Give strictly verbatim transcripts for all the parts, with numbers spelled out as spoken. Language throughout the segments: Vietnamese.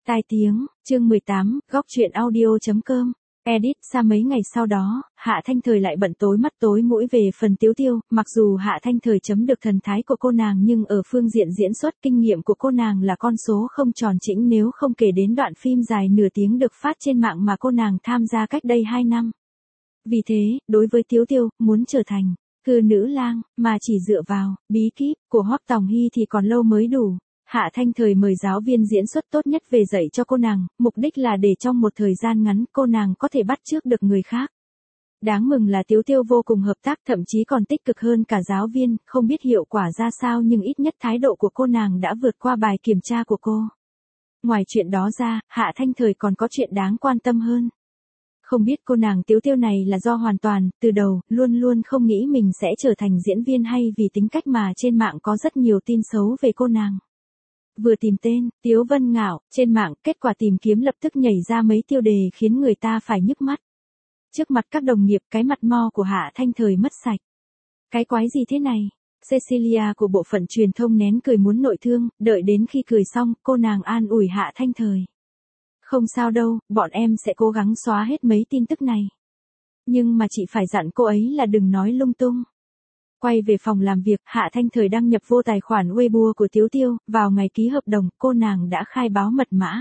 Tai tiếng, chương mười tám, góc truyện audio.com. Edit xa mấy ngày sau đó, Hạ Thanh Thời lại bận tối mắt tối mũi về phần Tiếu Tiêu, mặc dù Hạ Thanh Thời chấm được thần thái của cô nàng nhưng ở phương diện diễn xuất kinh nghiệm của cô nàng là con số không tròn chỉnh nếu không kể đến đoạn phim dài nửa tiếng được phát trên mạng mà cô nàng tham gia cách đây hai năm. Vì thế, đối với Tiếu Tiêu, muốn trở thành cư nữ lang, mà chỉ dựa vào bí kíp của Hoắc Tòng Hy thì còn lâu mới đủ. Hạ Thanh Thời mời giáo viên diễn xuất tốt nhất về dạy cho cô nàng, mục đích là để trong một thời gian ngắn cô nàng có thể bắt chước được người khác. Đáng mừng là Tiếu Tiêu vô cùng hợp tác, thậm chí còn tích cực hơn cả giáo viên, không biết hiệu quả ra sao nhưng ít nhất thái độ của cô nàng đã vượt qua bài kiểm tra của cô. Ngoài chuyện đó ra, Hạ Thanh Thời còn có chuyện đáng quan tâm hơn. Không biết cô nàng Tiếu Tiêu này là do hoàn toàn, từ đầu, luôn luôn không nghĩ mình sẽ trở thành diễn viên hay vì tính cách mà trên mạng có rất nhiều tin xấu về cô nàng. Vừa tìm tên, Tiếu Vân Ngạo, trên mạng, kết quả tìm kiếm lập tức nhảy ra mấy tiêu đề khiến người ta phải nhức mắt. Trước mặt các đồng nghiệp, cái mặt mo của Hạ Thanh Thời mất sạch. Cái quái gì thế này? Cecilia của bộ phận truyền thông nén cười muốn nội thương, đợi đến khi cười xong, cô nàng an ủi Hạ Thanh Thời. Không sao đâu, bọn em sẽ cố gắng xóa hết mấy tin tức này. Nhưng mà chị phải dặn cô ấy là đừng nói lung tung. Quay về phòng làm việc, Hạ Thanh Thời đăng nhập vô tài khoản Weibo của Tiếu Tiêu, vào ngày ký hợp đồng, cô nàng đã khai báo mật mã.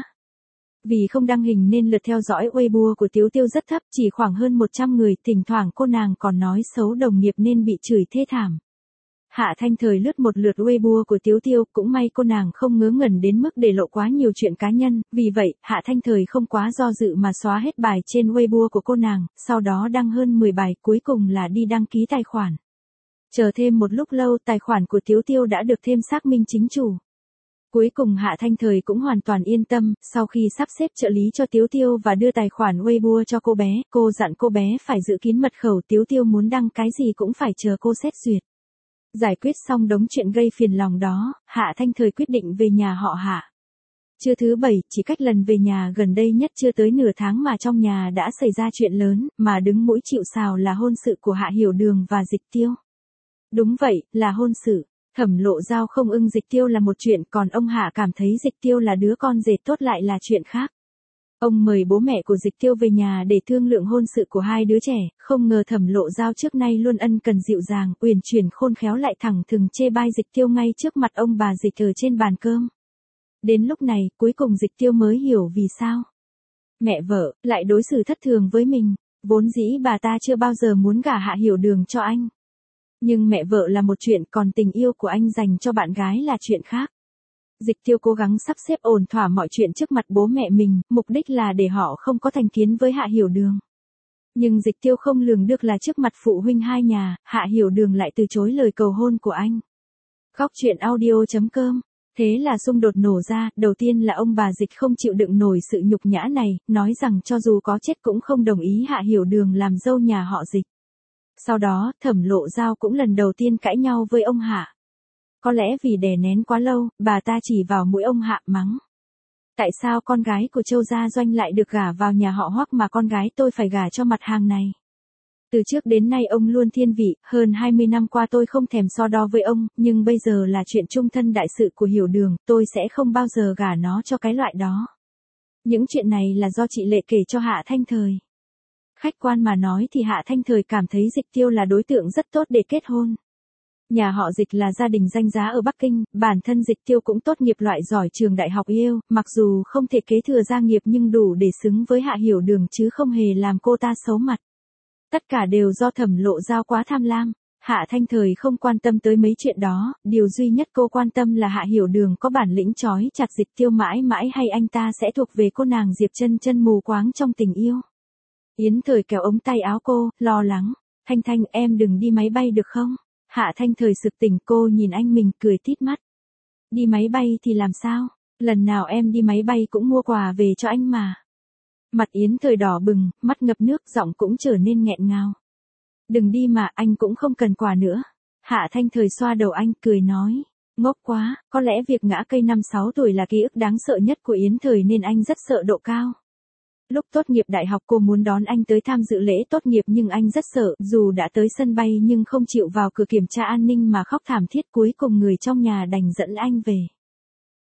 Vì không đăng hình nên lượt theo dõi Weibo của Tiếu Tiêu rất thấp, chỉ khoảng hơn một trăm người, thỉnh thoảng cô nàng còn nói xấu đồng nghiệp nên bị chửi thê thảm. Hạ Thanh Thời lướt một lượt Weibo của Tiếu Tiêu, cũng may cô nàng không ngớ ngẩn đến mức để lộ quá nhiều chuyện cá nhân, vì vậy, Hạ Thanh Thời không quá do dự mà xóa hết bài trên Weibo của cô nàng, sau đó đăng hơn mười bài, cuối cùng là đi đăng ký tài khoản. Chờ thêm một lúc lâu, tài khoản của Tiếu Tiêu đã được thêm xác minh chính chủ. Cuối cùng Hạ Thanh Thời cũng hoàn toàn yên tâm, sau khi sắp xếp trợ lý cho Tiếu Tiêu và đưa tài khoản Weibo cho cô bé, cô dặn cô bé phải giữ kín mật khẩu, Tiếu Tiêu muốn đăng cái gì cũng phải chờ cô xét duyệt. Giải quyết xong đống chuyện gây phiền lòng đó, Hạ Thanh Thời quyết định về nhà họ Hạ. Trưa thứ bảy, chỉ cách lần về nhà gần đây nhất chưa tới nửa tháng mà trong nhà đã xảy ra chuyện lớn, mà đứng mũi chịu sào là hôn sự của Hạ Hiểu Đường và Dịch Tiêu. Đúng vậy, là hôn sự. Thẩm Lộ Giao không ưng Dịch Tiêu là một chuyện, còn ông Hạ cảm thấy Dịch Tiêu là đứa con rể tốt lại là chuyện khác. Ông mời bố mẹ của Dịch Tiêu về nhà để thương lượng hôn sự của hai đứa trẻ, không ngờ Thẩm Lộ Giao trước nay luôn ân cần dịu dàng, uyển chuyển khôn khéo lại thẳng thừng chê bai Dịch Tiêu ngay trước mặt ông bà Dịch ở trên bàn cơm. Đến lúc này, cuối cùng Dịch Tiêu mới hiểu vì sao mẹ vợ lại đối xử thất thường với mình, vốn dĩ bà ta chưa bao giờ muốn gả Hạ Hiểu Đường cho anh. Nhưng mẹ vợ là một chuyện, còn tình yêu của anh dành cho bạn gái là chuyện khác. Dịch Tiêu cố gắng sắp xếp ổn thỏa mọi chuyện trước mặt bố mẹ mình, mục đích là để họ không có thành kiến với Hạ Hiểu Đường. Nhưng Dịch Tiêu không lường được là trước mặt phụ huynh hai nhà, Hạ Hiểu Đường lại từ chối lời cầu hôn của anh. Góc truyện audio.com. Thế là xung đột nổ ra, đầu tiên là ông bà Dịch không chịu đựng nổi sự nhục nhã này, nói rằng cho dù có chết cũng không đồng ý Hạ Hiểu Đường làm dâu nhà họ Dịch. Sau đó, Thẩm Lộ Giao cũng lần đầu tiên cãi nhau với ông Hạ. Có lẽ vì đè nén quá lâu, bà ta chỉ vào mũi ông Hạ mắng. Tại sao con gái của Châu Gia Doanh lại được gả vào nhà họ Hoắc mà con gái tôi phải gả cho mặt hàng này? Từ trước đến nay ông luôn thiên vị, hơn hai mươi năm qua tôi không thèm so đo với ông, nhưng bây giờ là chuyện chung thân đại sự của Hiểu Đường, tôi sẽ không bao giờ gả nó cho cái loại đó. Những chuyện này là do chị Lệ kể cho Hạ Thanh Thời. Khách quan mà nói thì Hạ Thanh Thời cảm thấy Dịch Tiêu là đối tượng rất tốt để kết hôn. Nhà họ Dịch là gia đình danh giá ở Bắc Kinh, bản thân Dịch Tiêu cũng tốt nghiệp loại giỏi trường đại học Yale, mặc dù không thể kế thừa gia nghiệp nhưng đủ để xứng với Hạ Hiểu Đường chứ không hề làm cô ta xấu mặt. Tất cả đều do Thẩm Lộ Giao quá tham lam. Hạ Thanh Thời không quan tâm tới mấy chuyện đó, điều duy nhất cô quan tâm là Hạ Hiểu Đường có bản lĩnh trói chặt Dịch Tiêu mãi mãi hay anh ta sẽ thuộc về cô nàng Diệp Chân Chân mù quáng trong tình yêu. Yến Thời kéo ống tay áo cô, lo lắng. Thanh Thanh, em đừng đi máy bay được không? Hạ Thanh Thời sực tỉnh, cô nhìn anh mình cười tít mắt. Đi máy bay thì làm sao? Lần nào em đi máy bay cũng mua quà về cho anh mà. Mặt Yến Thời đỏ bừng, mắt ngập nước, giọng cũng trở nên nghẹn ngào. Đừng đi mà, anh cũng không cần quà nữa. Hạ Thanh Thời xoa đầu anh, cười nói. Ngốc quá, có lẽ việc ngã cây năm sáu tuổi là ký ức đáng sợ nhất của Yến Thời nên anh rất sợ độ cao. Lúc tốt nghiệp đại học cô muốn đón anh tới tham dự lễ tốt nghiệp nhưng anh rất sợ, dù đã tới sân bay nhưng không chịu vào cửa kiểm tra an ninh mà khóc thảm thiết, cuối cùng người trong nhà đành dẫn anh về.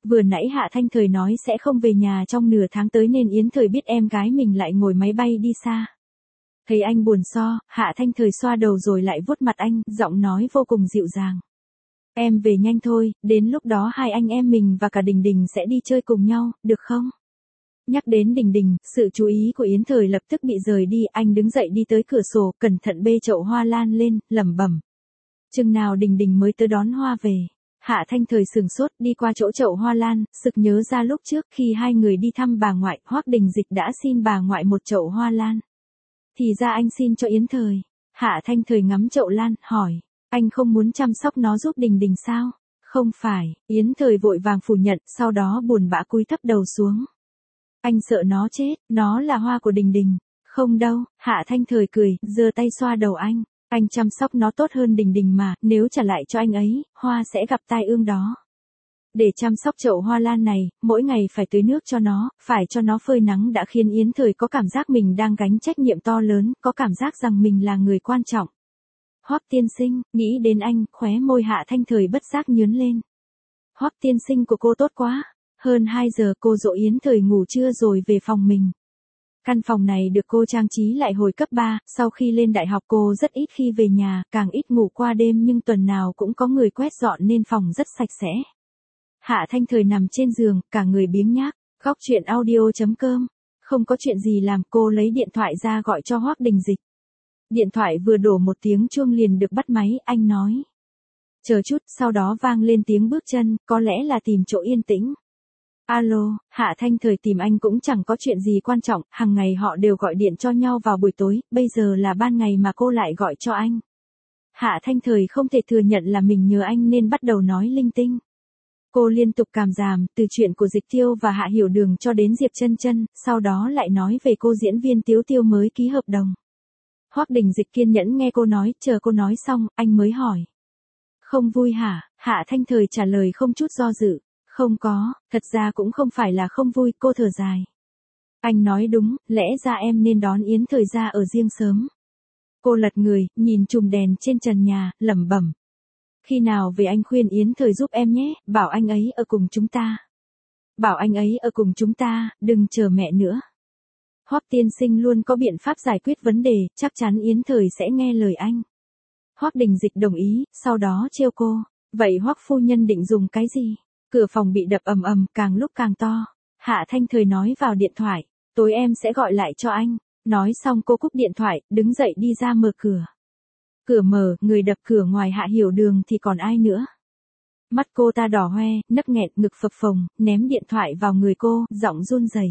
Vừa nãy Hạ Thanh Thời nói sẽ không về nhà trong nửa tháng tới nên Yến Thời biết em gái mình lại ngồi máy bay đi xa. Thấy anh buồn so, Hạ Thanh Thời xoa đầu rồi lại vuốt mặt anh, giọng nói vô cùng dịu dàng. Em về nhanh thôi, đến lúc đó hai anh em mình và cả Đình Đình sẽ đi chơi cùng nhau, được không? Nhắc đến Đình Đình, sự chú ý của Yến Thời lập tức bị rời đi, anh đứng dậy đi tới cửa sổ, cẩn thận bê chậu hoa lan lên, lẩm bẩm. Chừng nào Đình Đình mới tới đón hoa về. Hạ Thanh Thời sừng sốt đi qua chỗ chậu hoa lan, sực nhớ ra lúc trước khi hai người đi thăm bà ngoại, Hoắc Đình Dịch đã xin bà ngoại một chậu hoa lan. Thì ra anh xin cho Yến Thời. Hạ Thanh Thời ngắm chậu lan, hỏi, anh không muốn chăm sóc nó giúp Đình Đình sao? Không phải, Yến Thời vội vàng phủ nhận, sau đó buồn bã cúi thấp đầu xuống. Anh sợ nó chết, nó là hoa của Đình Đình. Không đâu, Hạ Thanh Thời cười, giơ tay xoa đầu anh. Anh chăm sóc nó tốt hơn Đình Đình mà, nếu trả lại cho anh ấy, hoa sẽ gặp tai ương đó. Để chăm sóc chậu hoa lan này, mỗi ngày phải tưới nước cho nó, phải cho nó phơi nắng đã khiến Yến Thời có cảm giác mình đang gánh trách nhiệm to lớn, có cảm giác rằng mình là người quan trọng. Hoắc tiên sinh, nghĩ đến anh, khóe môi Hạ Thanh Thời bất giác nhướng lên. Hoắc tiên sinh của cô tốt quá. Hơn hai giờ cô dỗ Yến Thời ngủ trưa rồi về phòng mình. Căn phòng này được cô trang trí lại hồi cấp ba, sau khi lên đại học cô rất ít khi về nhà, càng ít ngủ qua đêm nhưng tuần nào cũng có người quét dọn nên phòng rất sạch sẽ. Hạ Thanh Thời nằm trên giường, cả người biếng nhác, góc chuyện audio chấm com. Không có chuyện gì làm cô lấy điện thoại ra gọi cho Hoắc Đình Dịch. Điện thoại vừa đổ một tiếng chuông liền được bắt máy, anh nói. Chờ chút, sau đó vang lên tiếng bước chân, có lẽ là tìm chỗ yên tĩnh. Alo, Hạ Thanh Thời tìm anh cũng chẳng có chuyện gì quan trọng, hàng ngày họ đều gọi điện cho nhau vào buổi tối, bây giờ là ban ngày mà cô lại gọi cho anh. Hạ Thanh Thời không thể thừa nhận là mình nhớ anh nên bắt đầu nói linh tinh. Cô liên tục cảm giảm, từ chuyện của Dịch Tiêu và Hạ Hiểu Đường cho đến Diệp Chân Chân, sau đó lại nói về cô diễn viên Tiếu Tiêu mới ký hợp đồng. Hoắc Đình Dịch kiên nhẫn nghe cô nói, chờ cô nói xong, anh mới hỏi. Không vui hả? Hạ Thanh Thời trả lời không chút do dự. Không có, thật ra cũng không phải là không vui, cô thở dài. Anh nói đúng, lẽ ra em nên đón Yến Thời ra ở riêng sớm. Cô lật người, nhìn chùm đèn trên trần nhà, lẩm bẩm. Khi nào về anh khuyên Yến Thời giúp em nhé, bảo anh ấy ở cùng chúng ta. Bảo anh ấy ở cùng chúng ta, đừng chờ mẹ nữa. Hoắc tiên sinh luôn có biện pháp giải quyết vấn đề, chắc chắn Yến Thời sẽ nghe lời anh. Hoắc Đình Dịch đồng ý, sau đó trêu cô. Vậy Hoắc phu nhân định dùng cái gì? Cửa phòng bị đập ầm ầm, càng lúc càng to. Hạ Thanh Thời nói vào điện thoại, tối em sẽ gọi lại cho anh. Nói xong cô cúp điện thoại, đứng dậy đi ra mở cửa. Cửa mở, người đập cửa ngoài Hạ Hiểu Đường thì còn ai nữa. Mắt cô ta đỏ hoe, nấc nghẹn, ngực phập phồng, ném điện thoại vào người cô, giọng run rẩy.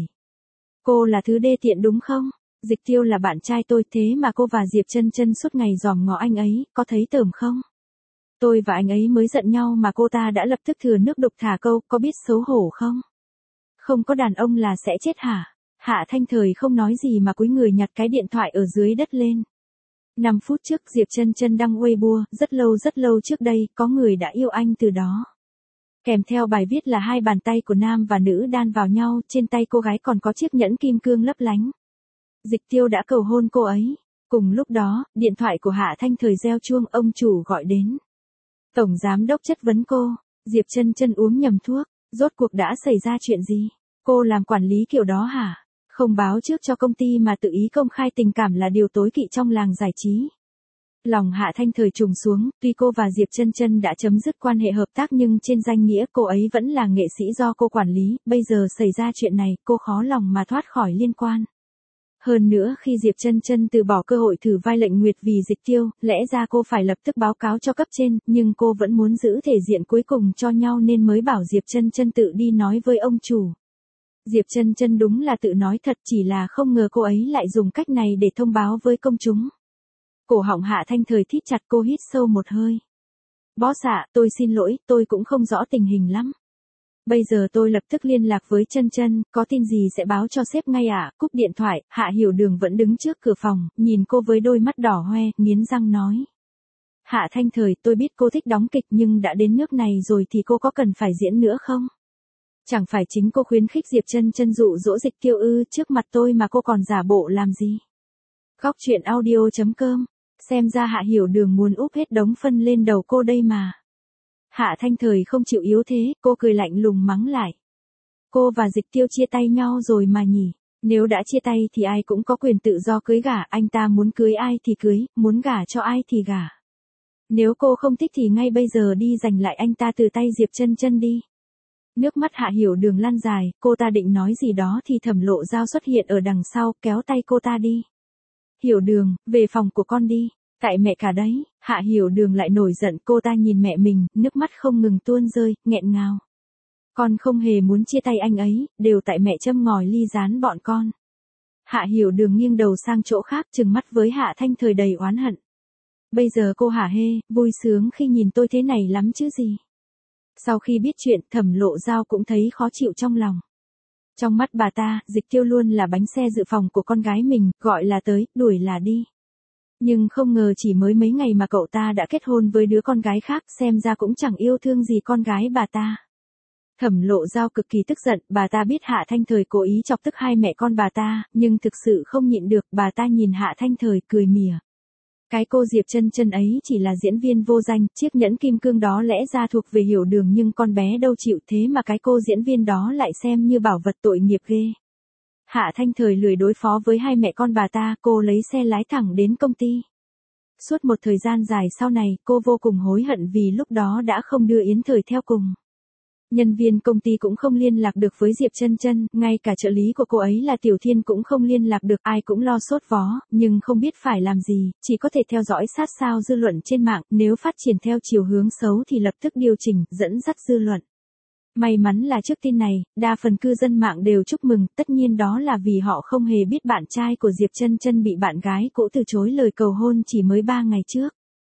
Cô là thứ đê tiện đúng không? Dịch Tiêu là bạn trai tôi, thế mà cô và Diệp Chân Chân suốt ngày dòm ngó anh ấy, có thấy tởm không? Tôi và anh ấy mới giận nhau mà cô ta đã lập tức thừa nước đục thả câu, có biết xấu hổ không? Không có đàn ông là sẽ chết hả? Hạ Thanh Thời không nói gì mà cúi người nhặt cái điện thoại ở dưới đất lên. năm phút trước Diệp Chân Chân đăng Weibo, rất lâu rất lâu trước đây, có người đã yêu anh từ đó. Kèm theo bài viết là hai bàn tay của nam và nữ đan vào nhau, trên tay cô gái còn có chiếc nhẫn kim cương lấp lánh. Dịch Tiêu đã cầu hôn cô ấy. Cùng lúc đó, điện thoại của Hạ Thanh Thời reo chuông, ông chủ gọi đến. Tổng giám đốc chất vấn cô, Diệp Chân Chân uống nhầm thuốc, rốt cuộc đã xảy ra chuyện gì? Cô làm quản lý kiểu đó hả? Không báo trước cho công ty mà tự ý công khai tình cảm là điều tối kỵ trong làng giải trí. Lòng Hạ Thanh Thời trùng xuống, tuy cô và Diệp Chân Chân đã chấm dứt quan hệ hợp tác nhưng trên danh nghĩa cô ấy vẫn là nghệ sĩ do cô quản lý, bây giờ xảy ra chuyện này, cô khó lòng mà thoát khỏi liên quan. Hơn nữa khi Diệp Chân Chân từ bỏ cơ hội thử vai Lệnh Nguyệt vì Dịch Tiêu, lẽ ra cô phải lập tức báo cáo cho cấp trên, nhưng cô vẫn muốn giữ thể diện cuối cùng cho nhau nên mới bảo Diệp Chân Chân tự đi nói với ông chủ. Diệp Chân Chân đúng là tự nói thật, chỉ là không ngờ cô ấy lại dùng cách này để thông báo với công chúng. Cổ họng Hạ Thanh Thời thít chặt, cô hít sâu một hơi. Boss ạ, tôi xin lỗi, tôi cũng không rõ tình hình lắm. Bây giờ tôi lập tức liên lạc với Chân Chân, có tin gì sẽ báo cho sếp ngay ạ. Cúp điện thoại, Hạ Hiểu Đường vẫn đứng trước cửa phòng, nhìn cô với đôi mắt đỏ hoe, nghiến răng nói. Hạ Thanh Thời, tôi biết cô thích đóng kịch nhưng đã đến nước này rồi thì cô có cần phải diễn nữa không? Chẳng phải chính cô khuyến khích Diệp Chân Chân dụ dỗ Dịch Tiêu ư, trước mặt tôi mà cô còn giả bộ làm gì? Góc chuyện audio chấm com. Xem ra Hạ Hiểu Đường muốn úp hết đống phân lên đầu cô đây mà. Hạ Thanh Thời không chịu yếu thế, cô cười lạnh lùng mắng lại. Cô và Dịch Tiêu chia tay nhau rồi mà nhỉ? Nếu đã chia tay thì ai cũng có quyền tự do cưới gả, anh ta muốn cưới ai thì cưới, muốn gả cho ai thì gả. Nếu cô không thích thì ngay bây giờ đi giành lại anh ta từ tay Diệp Chân Chân đi. Nước mắt Hạ Hiểu Đường lăn dài, cô ta định nói gì đó thì Thẩm Lộ Giao xuất hiện ở đằng sau, kéo tay cô ta đi. Hiểu Đường, về phòng của con đi. Tại mẹ cả đấy. Hạ Hiểu Đường lại nổi giận, cô ta nhìn mẹ mình, nước mắt không ngừng tuôn rơi, nghẹn ngào. Con không hề muốn chia tay anh ấy, đều tại mẹ châm ngòi ly gián bọn con. Hạ Hiểu Đường nghiêng đầu sang chỗ khác, trừng mắt với Hạ Thanh Thời đầy oán hận. Bây giờ cô hả hê, vui sướng khi nhìn tôi thế này lắm chứ gì. Sau khi biết chuyện, Thẩm Lộ Giao cũng thấy khó chịu trong lòng. Trong mắt bà ta, Dịch Tiêu luôn là bánh xe dự phòng của con gái mình, gọi là tới, đuổi là đi. Nhưng không ngờ chỉ mới mấy ngày mà cậu ta đã kết hôn với đứa con gái khác, xem ra cũng chẳng yêu thương gì con gái bà ta. Thẩm Lộ Giao cực kỳ tức giận, bà ta biết Hạ Thanh Thời cố ý chọc tức hai mẹ con bà ta, nhưng thực sự không nhịn được, bà ta nhìn Hạ Thanh Thời cười mỉa. Cái cô Diệp Chân Chân ấy chỉ là diễn viên vô danh, chiếc nhẫn kim cương đó lẽ ra thuộc về Hiểu Đường nhưng con bé đâu chịu, thế mà cái cô diễn viên đó lại xem như bảo vật, tội nghiệp ghê. Hạ Thanh Thời lười đối phó với hai mẹ con bà ta, cô lấy xe lái thẳng đến công ty. Suốt một thời gian dài sau này, cô vô cùng hối hận vì lúc đó đã không đưa Yến Thời theo cùng. Nhân viên công ty cũng không liên lạc được với Diệp Chân Chân, ngay cả trợ lý của cô ấy là Tiểu Thiên cũng không liên lạc được, ai cũng lo sốt vó, nhưng không biết phải làm gì, chỉ có thể theo dõi sát sao dư luận trên mạng, nếu phát triển theo chiều hướng xấu thì lập tức điều chỉnh, dẫn dắt dư luận. May mắn là trước tin này, đa phần cư dân mạng đều chúc mừng, tất nhiên đó là vì họ không hề biết bạn trai của Diệp Chân Chân bị bạn gái cũ từ chối lời cầu hôn chỉ mới ba ngày trước.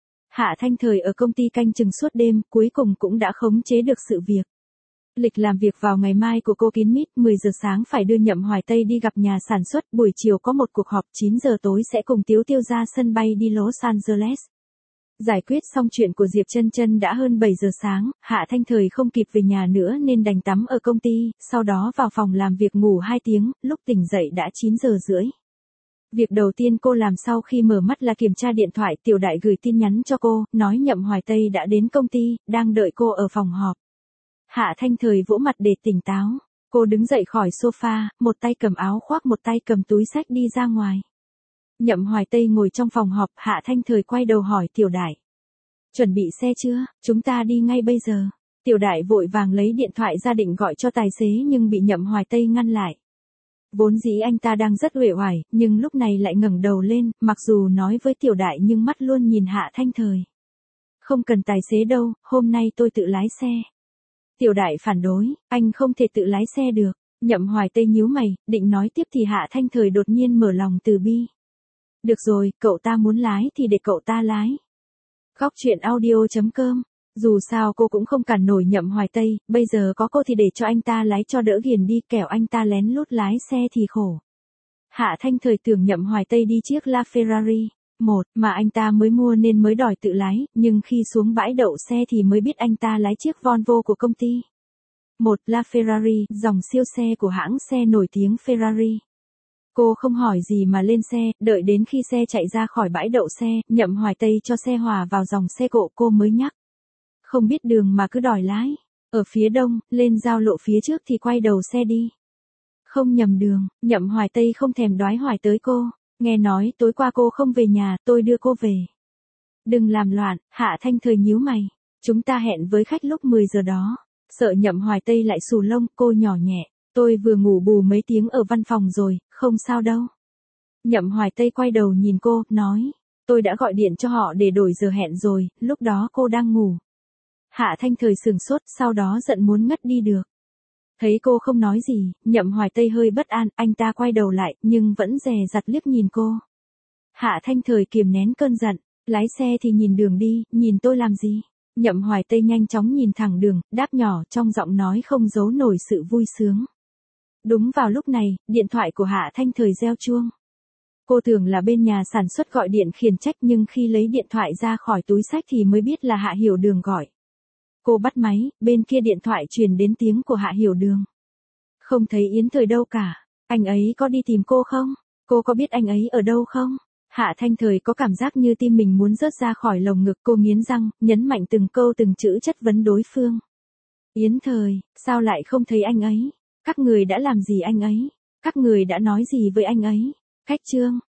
Hạ Thanh Thời ở công ty canh chừng suốt đêm, cuối cùng cũng đã khống chế được sự việc. Lịch làm việc vào ngày mai của cô kín mít, mười giờ sáng phải đưa Nhậm Hoài Tây đi gặp nhà sản xuất, buổi chiều có một cuộc họp, chín giờ tối sẽ cùng Tiếu Tiêu ra sân bay đi Los Angeles. Giải quyết xong chuyện của Diệp Chân Chân đã hơn bảy giờ sáng, Hạ Thanh Thời không kịp về nhà nữa nên đành tắm ở công ty, sau đó vào phòng làm việc ngủ hai tiếng, lúc tỉnh dậy đã chín giờ rưỡi. Việc đầu tiên cô làm sau khi mở mắt là kiểm tra điện thoại, Tiểu Đại gửi tin nhắn cho cô, nói Nhậm Hoài Tây đã đến công ty, đang đợi cô ở phòng họp. Hạ Thanh Thời vỗ mặt để tỉnh táo. Cô đứng dậy khỏi sofa, một tay cầm áo khoác một tay cầm túi xách đi ra ngoài. Nhậm Hoài Tây ngồi trong phòng họp, Hạ Thanh Thời quay đầu hỏi Tiểu Đại. Chuẩn bị xe chưa, chúng ta đi ngay bây giờ. Tiểu Đại vội vàng lấy điện thoại ra định gọi cho tài xế nhưng bị Nhậm Hoài Tây ngăn lại. Vốn dĩ anh ta đang rất uể oải, nhưng lúc này lại ngẩng đầu lên, mặc dù nói với Tiểu Đại nhưng mắt luôn nhìn Hạ Thanh Thời. Không cần tài xế đâu, hôm nay tôi tự lái xe. Tiểu Đại phản đối, anh không thể tự lái xe được. Nhậm Hoài Tây nhíu mày, định nói tiếp thì Hạ Thanh Thời đột nhiên mở lòng từ bi. Được rồi, cậu ta muốn lái thì để cậu ta lái. Góc truyện audio chấm com. Dù sao cô cũng không cản nổi Nhậm Hoài Tây, bây giờ có cô thì để cho anh ta lái cho đỡ ghiền đi, kẻo anh ta lén lút lái xe thì khổ. Hạ Thanh Thời tưởng Nhậm Hoài Tây đi chiếc LaFerrari một mà anh ta mới mua nên mới đòi tự lái, nhưng khi xuống bãi đậu xe thì mới biết anh ta lái chiếc Volvo của công ty. Một LaFerrari, dòng siêu xe của hãng xe nổi tiếng Ferrari. Cô không hỏi gì mà lên xe, đợi đến khi xe chạy ra khỏi bãi đậu xe, Nhậm Hoài Tây cho xe hòa vào dòng xe cộ, cô mới nhắc. Không biết đường mà cứ đòi lái. Ở phía đông, lên giao lộ phía trước thì quay đầu xe đi. Không nhầm đường, Nhậm Hoài Tây không thèm đoái hoài tới cô. Nghe nói tối qua cô không về nhà, tôi đưa cô về. Đừng làm loạn, Hạ Thanh Thời nhíu mày. Chúng ta hẹn với khách lúc mười giờ đó. Sợ Nhậm Hoài Tây lại xù lông, cô nhỏ nhẹ. Tôi vừa ngủ bù mấy tiếng ở văn phòng rồi, không sao đâu. Nhậm Hoài Tây quay đầu nhìn cô, nói. Tôi đã gọi điện cho họ để đổi giờ hẹn rồi, lúc đó cô đang ngủ. Hạ Thanh Thời sừng sốt, sau đó giận muốn ngất đi được. Thấy cô không nói gì, Nhậm Hoài Tây hơi bất an, anh ta quay đầu lại, nhưng vẫn dè dặt liếc nhìn cô. Hạ Thanh Thời kiềm nén cơn giận, lái xe thì nhìn đường đi, nhìn tôi làm gì? Nhậm Hoài Tây nhanh chóng nhìn thẳng đường, đáp nhỏ, trong giọng nói không giấu nổi sự vui sướng. Đúng vào lúc này, điện thoại của Hạ Thanh Thời reo chuông. Cô tưởng là bên nhà sản xuất gọi điện khiển trách nhưng khi lấy điện thoại ra khỏi túi xách thì mới biết là Hạ Hiểu Đường gọi. Cô bắt máy, bên kia điện thoại truyền đến tiếng của Hạ Hiểu Đường. Không thấy Yến Thời đâu cả, anh ấy có đi tìm cô không? Cô có biết anh ấy ở đâu không? Hạ Thanh Thời có cảm giác như tim mình muốn rớt ra khỏi lồng ngực, cô nghiến răng, nhấn mạnh từng câu từng chữ chất vấn đối phương. Yến Thời, sao lại không thấy anh ấy? Các người đã làm gì anh ấy? Các người đã nói gì với anh ấy? Cách Trương,